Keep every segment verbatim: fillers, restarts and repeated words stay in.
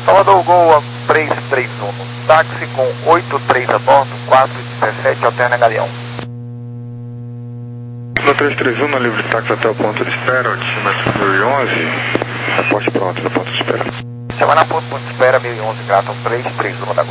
Salvador Gol três três um, táxi com oito três a bordo, quatro dezessete, alterna Galeão. três três um, no livre de táxi até o ponto de espera, altímetro mil e onze, reporte pronto do ponto de espera. Semana ponto, ponto de espera, mil e onze, Gratton três três um da Gol.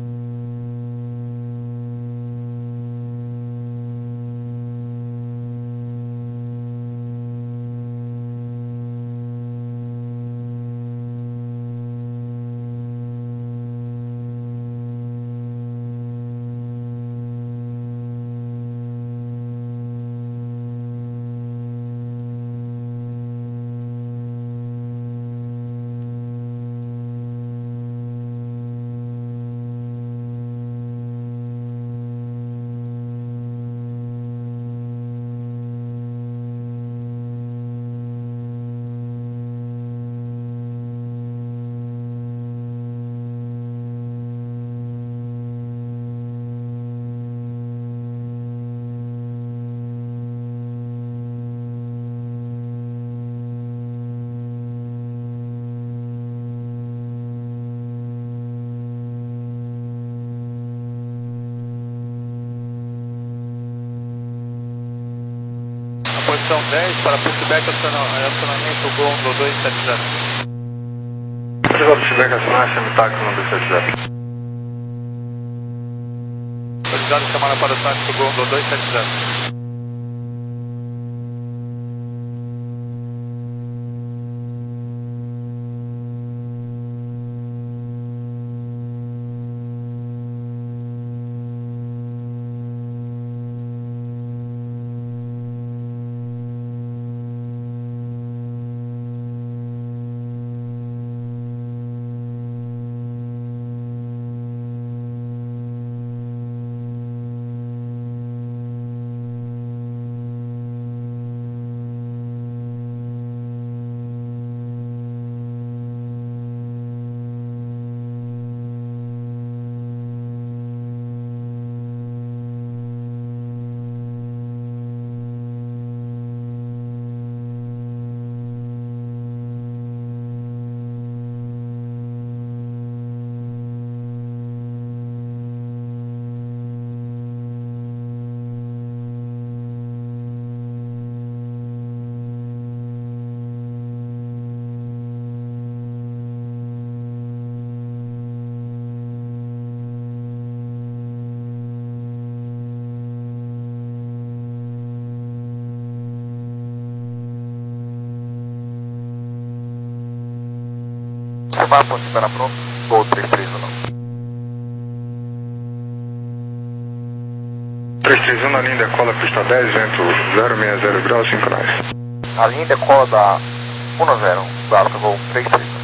Posição dez para pushback acionamento Gol um dois sete zero. Obrigado, pushback acionamento táxi um dois sete zero. Obrigado, chamada para o táxi Gol um dois sete zero. Semana ponto de espera pronto, Gol três três um. três três um na linha decola pista dez, vento zero sessenta graus, cinco nós. A linha decola da um zero, Gratton Gol três três um.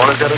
decola zero.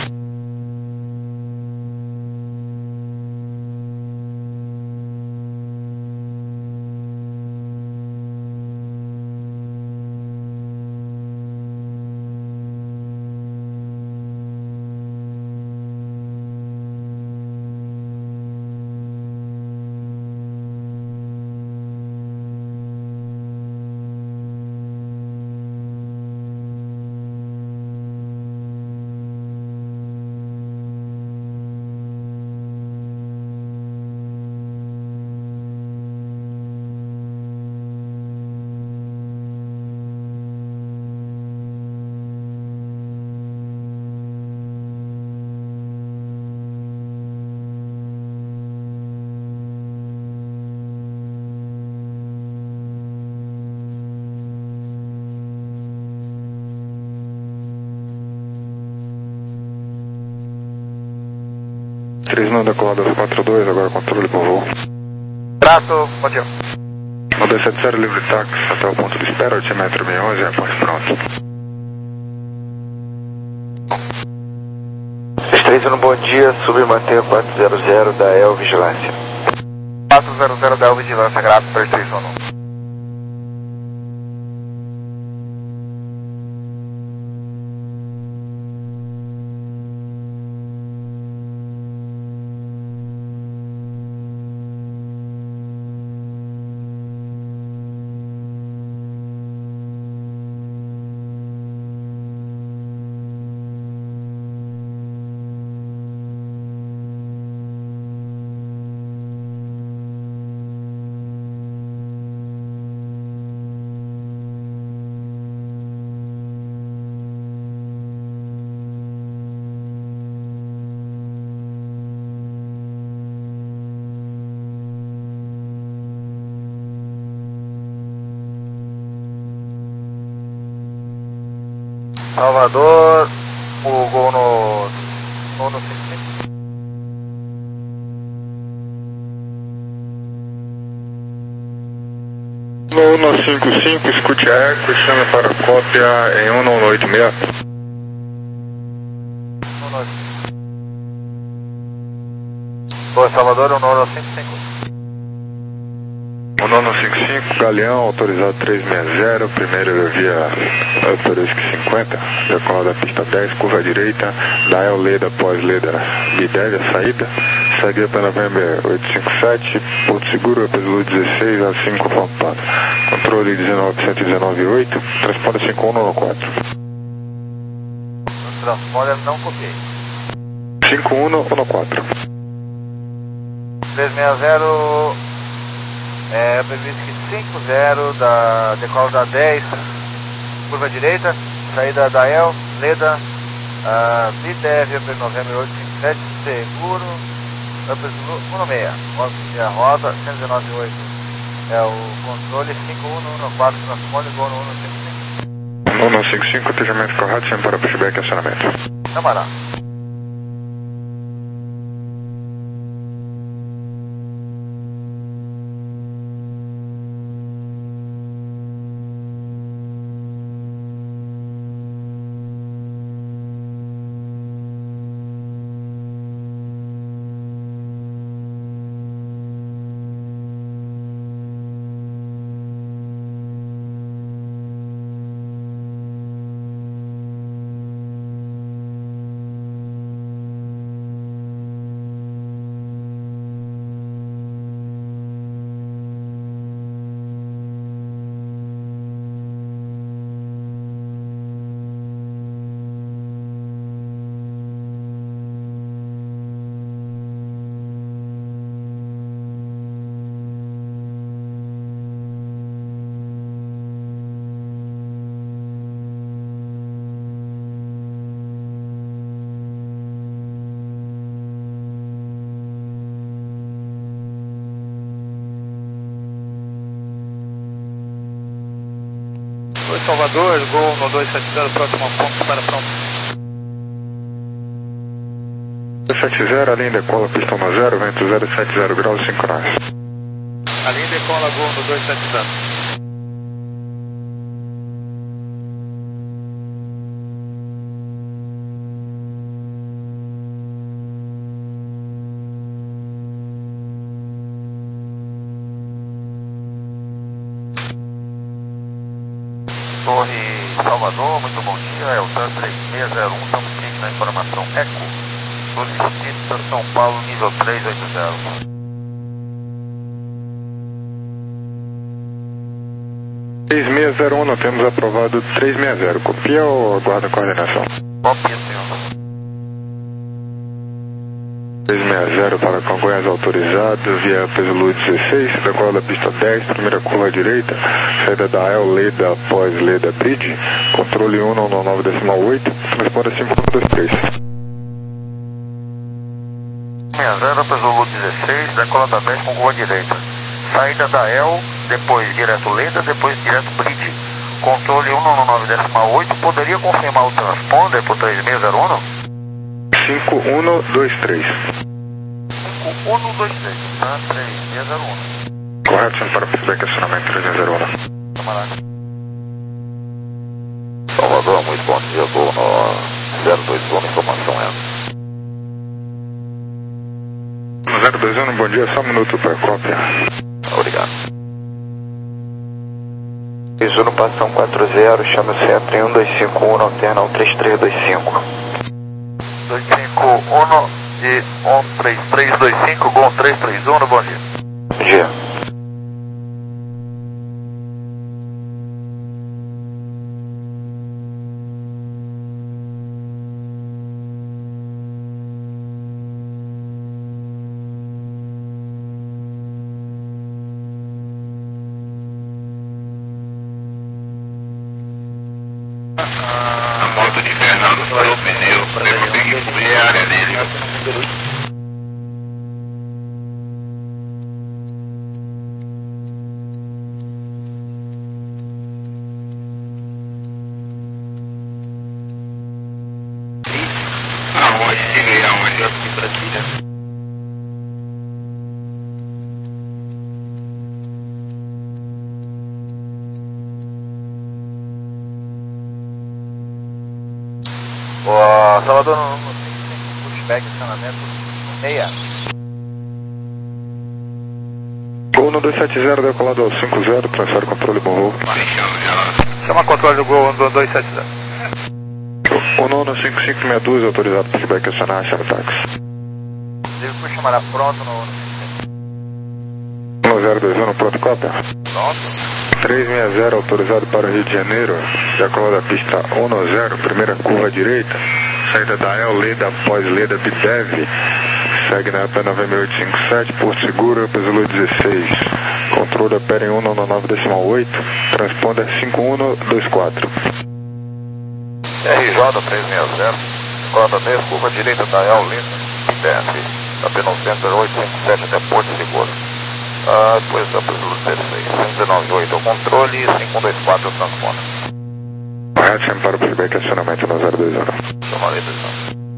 três não decolada quatro dois, agora controle por voo. Trato, bom dia. um dois sete zero, livre táxi até o ponto de espera, altímetro seis um um, aporte pronto. seis três um, bom dia, sub e mantenha quatro zero zero da E L Vigilância. quatro zero zero da E L Vigilância, grato, três três um. Salvador, o gol no... no, no No um cinco cinco, escute a eco, chame para cópia em um nove oito seis. Boa, Salvador, o nono cinco cinco. O nono cinco cinco, Galeão, autorizado trezentos e sessenta, primeiro via Autorisk cinquenta, decola da pista dez, curva à direita, Dial Leda, pós-Leda, Bideve, a saída, segue para November oitocentos e cinquenta e sete, Porto Seguro, Peso dezesseis a cinco, faltado. Controle dezenove cento e dezenove ponto oito, transponder cinco um no quatro. Transponder não copiei. cinco um no quatro. trezentos e sessenta, é, previsto cinco zero, da decola da dez, curva direita, saída da E L, Leda, uh, Bideve, November oitocentos e cinquenta e sete, seguro, um seis, a roda, cento e dezenove ponto oito, é o controle, cinco um no quatro, transponder, gol no um cinco cinco. um cinco cinco, atendimento correto, sempre para pushback e acionamento. Camará. Salvador, gol no dois sete zero, próximo ponto, para pronto. dois sete zero, a linha decola, pista um zero, vento zero sete zero graus, cinco nós. A linha decola, gol no dois sete zero. Torre Salvador, muito bom dia, é o TAN três seis zero um, estamos aqui na informação ECO, solicita São Paulo, nível três oito zero. três seis zero um, não temos aprovado três seis zero, copia ou aguarda a coordenação? Copia, senhor. três seis zero para Congonhas autorizado, via peso Lu dezesseis, decola da pista dez, primeira curva à direita, saída da El, Leda, após Leda Bridge, controle um nove nove decimal oito, responda cinco um dois três. seis zero, peso Lu dezesseis, decola da dez com curva à direita, saída da El, depois direto Leda, depois direto Bridge, controle um nove nove decimal oito, poderia confirmar o transponder por três seis zero um? cinco um dois três. cinco um dois três, tá? três seis zero um. Correto, sendo para feedback, acionamento três seis zero um. Camarada. Salvador, muito bom dia, vou no zero dois um, informação é. No zero dois um, bom dia, só um minuto para cópia. Obrigado. Isso no Passão quatro zero, chama o centro em um dois cinco um, alterna um três três dois cinco. dois cinco um e um três três dois cinco, Gol três três um, bom dia. Bom dia. A moto de Fernando furou o pneu, eu tenho que cobrir a área dele. Aonde? Cheguei aonde? Aqui pra Brasília. Ô, Salvador, no, no pushback, acionamento meia. Gol no dois sete zero, decolado ao cinco zero, transfere controle bom voo. Chama controle do Gol do dois sete zero. O nono cinco cinco seis dois, autorizado para feedback, acionar, chama táxi. Deve por chamará pronto no... No zero dois um, pronto, cópia. Pronto. três seis zero, autorizado para o Rio de Janeiro, decola da pista um zero, primeira curva à direita, saída da El, Leda, após Leda, Bitev, segue na E P nove seis oito cinco sete, Porto Seguro, peso Lu dezesseis, controle opera em um nove nove decimal oito, transponder cinco um dois quatro. R J três seis zero, decola da dez, curva à direita da El, Leda, Bitev, A P nove oito cinco sete até Porto Seguro. Ah, depois da peso Lu dezesseis, cinco nove oito, o controle e cinco um dois quatro, o transponder. Correto, sempre para o feedback, acionamento no zero dois um. Chamarei dois um.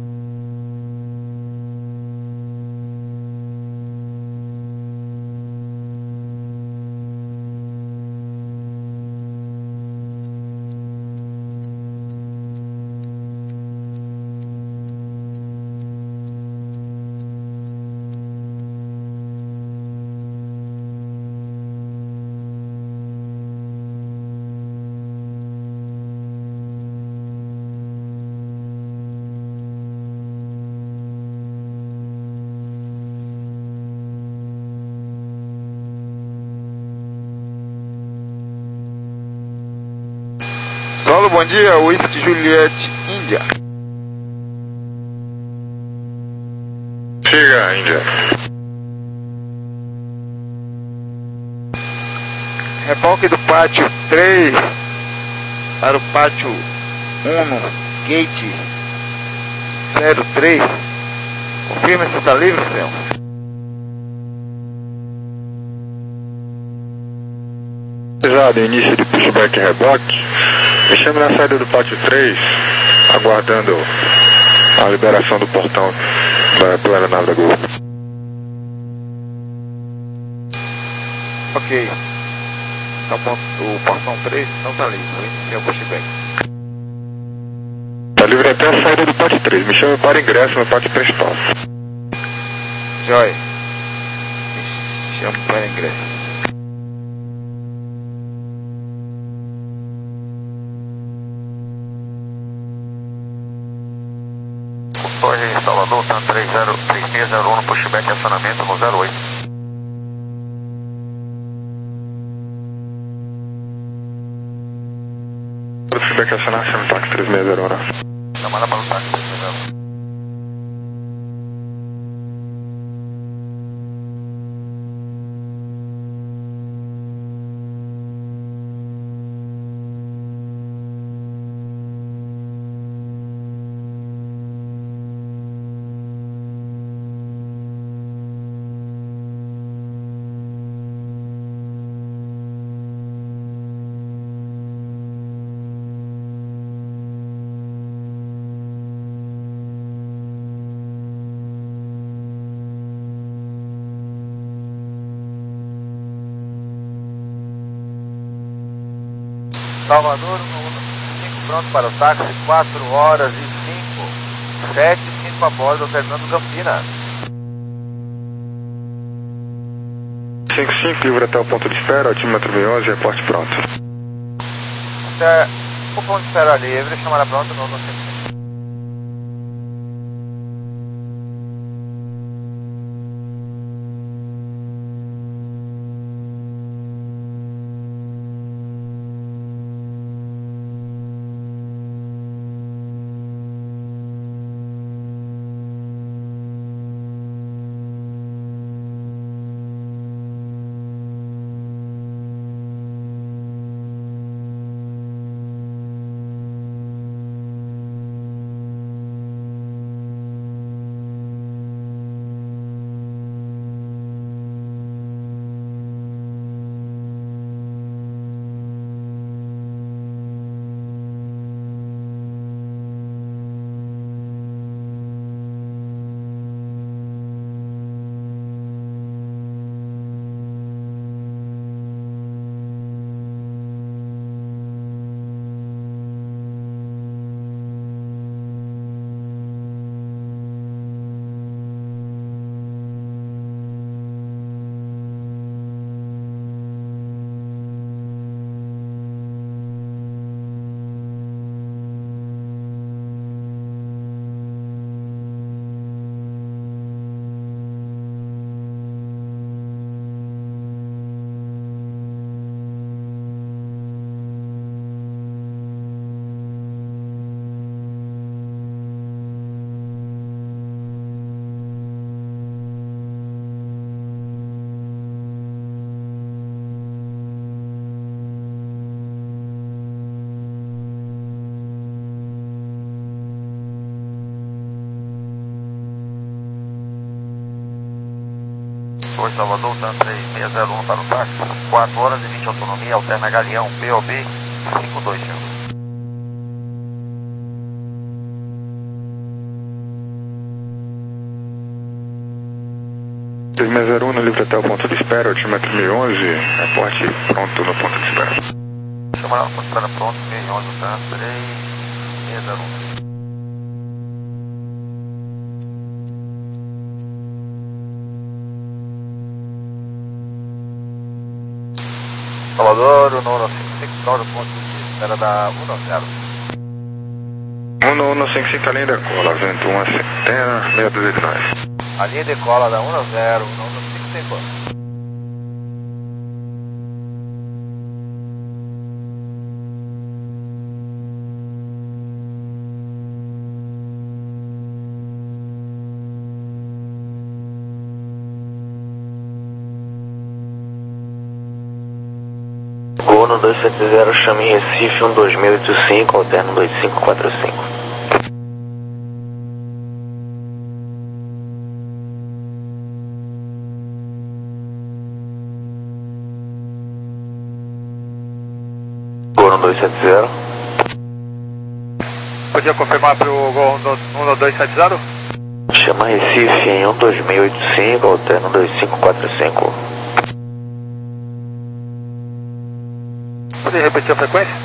Solo, bom dia, Whisky Juliet Índia. Chega, Índia. Reboque do pátio três para o pátio um, gate zero três. Confirma se está livre, senhor. Pesado, início de pushback reboque. Me chame na saída do pátio três, aguardando a liberação do portão da, pela aeronave da Gol. Ok. Tá bom, o portão três não está livre. Vou iniciar o pushback. Está livre até a saída do pátio três. Me chame para ingresso no pátio principal. Joy. Me chamo para ingresso. zero um, pushback acionamento no zero oito. Pushback acionar, chama táxi três seis zero um. Chamada para o táxi três seis zero um. Salvador, cinco pronto para o táxi, quatro horas e cinco, sete e cinco a bordo, Fernando Campina. cinco cinco, livre até o ponto de espera, altímetro mil e onze, reporte pronto. Até o ponto de espera livre, chamada pronta no cinco cinco. Oi, Salvador, TAM três seis zero um para o táxi, quatro horas e vinte autonomia, alterna Galeão, P O B cinco dois cinco. três seis zero um, livre até o ponto de espera, altímetro mil e onze, reporte pronto no ponto de espera. Chamada para espera pronto, mil e onze, TAM três seis zero um. Salvador, o nono cinco cinco, pronto, ponto de espera da um zero. um um cinco cinco, além da cola, vento um a centena, meia dúzia de nós. A linha de cola da um zero, nono cinco cinco. Gol dois sete zero, chame Recife um dois mil e oitenta e cinco, alterno dois cinco quatro cinco. Gol dois sete zero. Podia confirmar para o Gol um dois sete zero? Chama Recife em um dois mil e oitenta e cinco, alterno dois cinco quatro cinco. Pode repetir a frequência?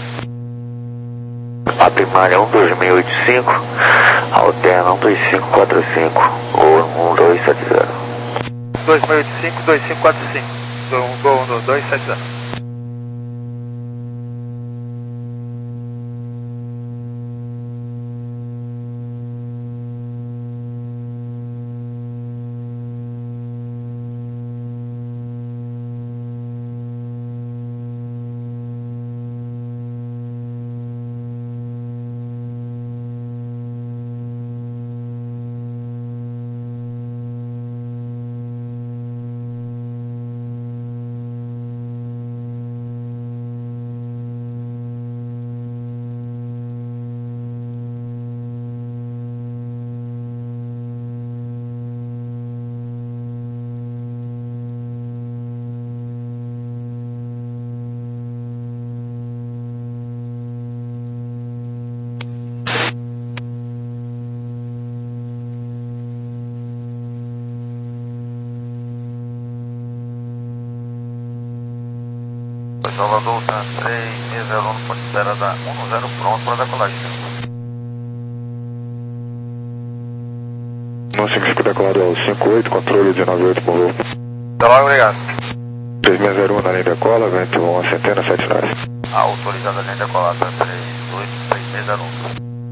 A primária um dois mil e oitenta e cinco, alterna um dois cinco quatro cinco, ou um dois sete zero. dois mil e oitenta e cinco, dois cinco quatro cinco. Gol um dois sete zero. Salvador, Ultra três seis zero um, ponto de espera da um zero, pronto para decolagem. um cinco cinco decolado ao cinco oito, controle de nove oito, moveu. Tá logo, obrigado. três seis zero um na linha de cola, vento uma centena, sete nove. Autorizada a linha decolada três oito três seis zero um.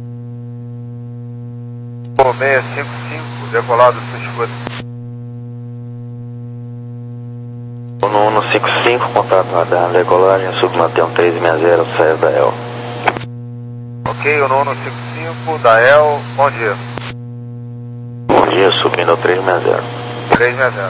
seis cinco cinco, decolado cinco No um cinco cinco, contato radar, decolagem, submantém três seis zero, César da E L. Ok, o nono cinco cinco da E L, bom dia. Bom dia, subindo ao três seis zero. três seis zero.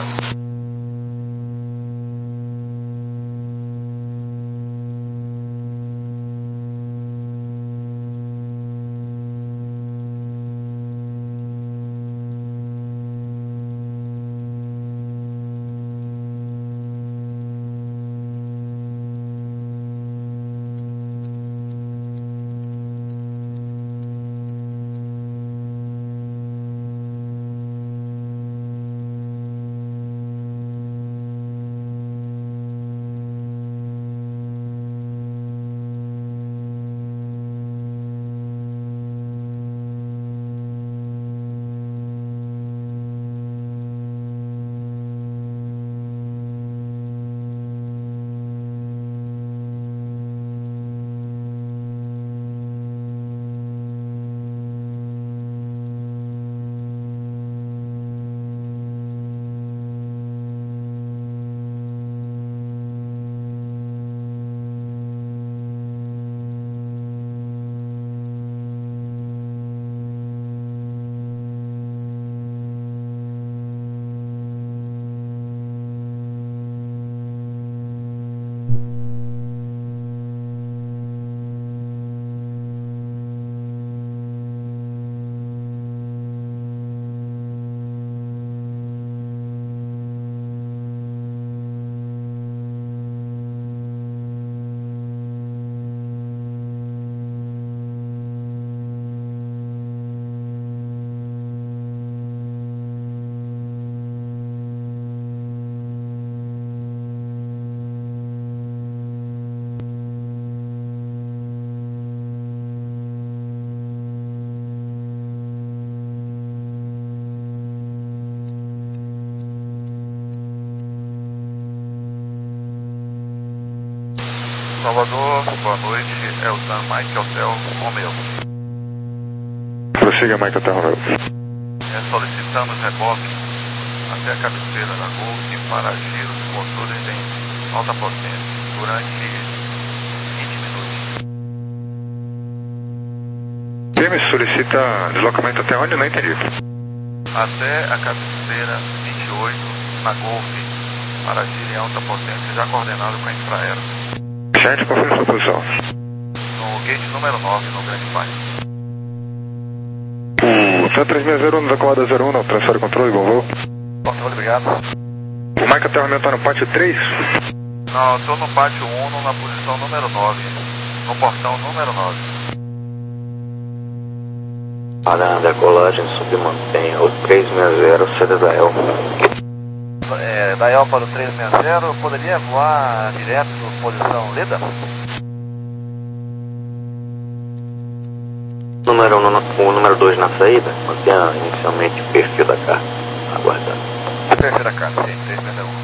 Salvador, boa noite, é o Dan Mike Hotel Romeo. Prossiga, Mike Hotel Romeo. É, solicitamos reboque até a cabeceira da Golf para giros de motores em alta potência durante vinte minutos. Quem me solicita deslocamento até onde? Não entendi. Até a cabeceira vinte e oito na Golf para giro em alta potência, já coordenado com a infraero. Gente, qual foi a sua posição? No gate número nove, no Grande Pai. O T três seis zero um, decolada zero um, não, transfere o controle, bom voo. Controle, obrigado. O Mike Hotel Romeo está no pátio três? Não, estou no pátio um, na posição número nove, no portão número nove. Para a decolagem, submantém o três seis zero, C D da E L. É, da E L para o três seis zero, poderia voar direto posição Leda? Número, o número dois na saída, mantenha inicialmente o perfil da carta, aguardando. Terceira carta, sim, três seis zero.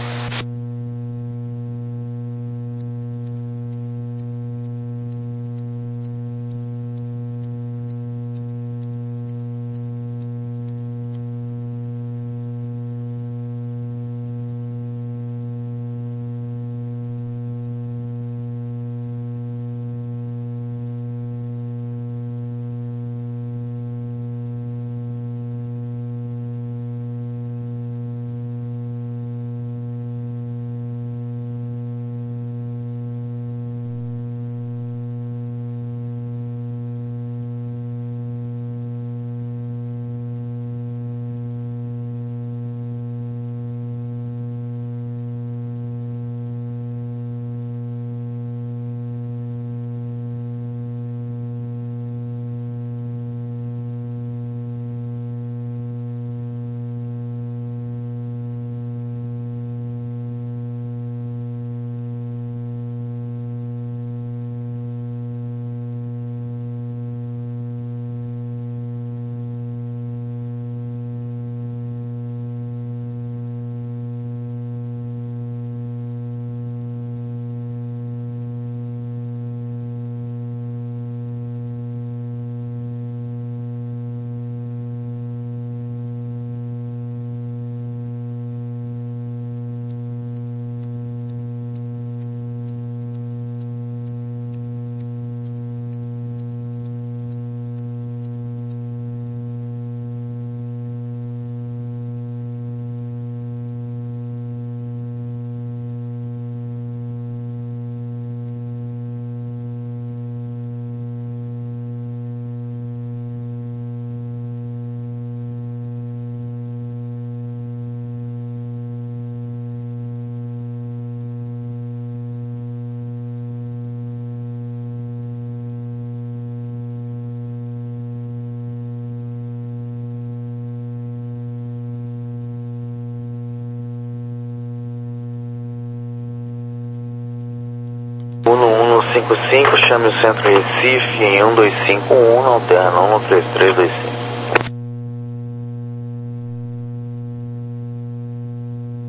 cinco cinco, chame o centro Recife em um dois cinco um, alterna um três três dois cinco.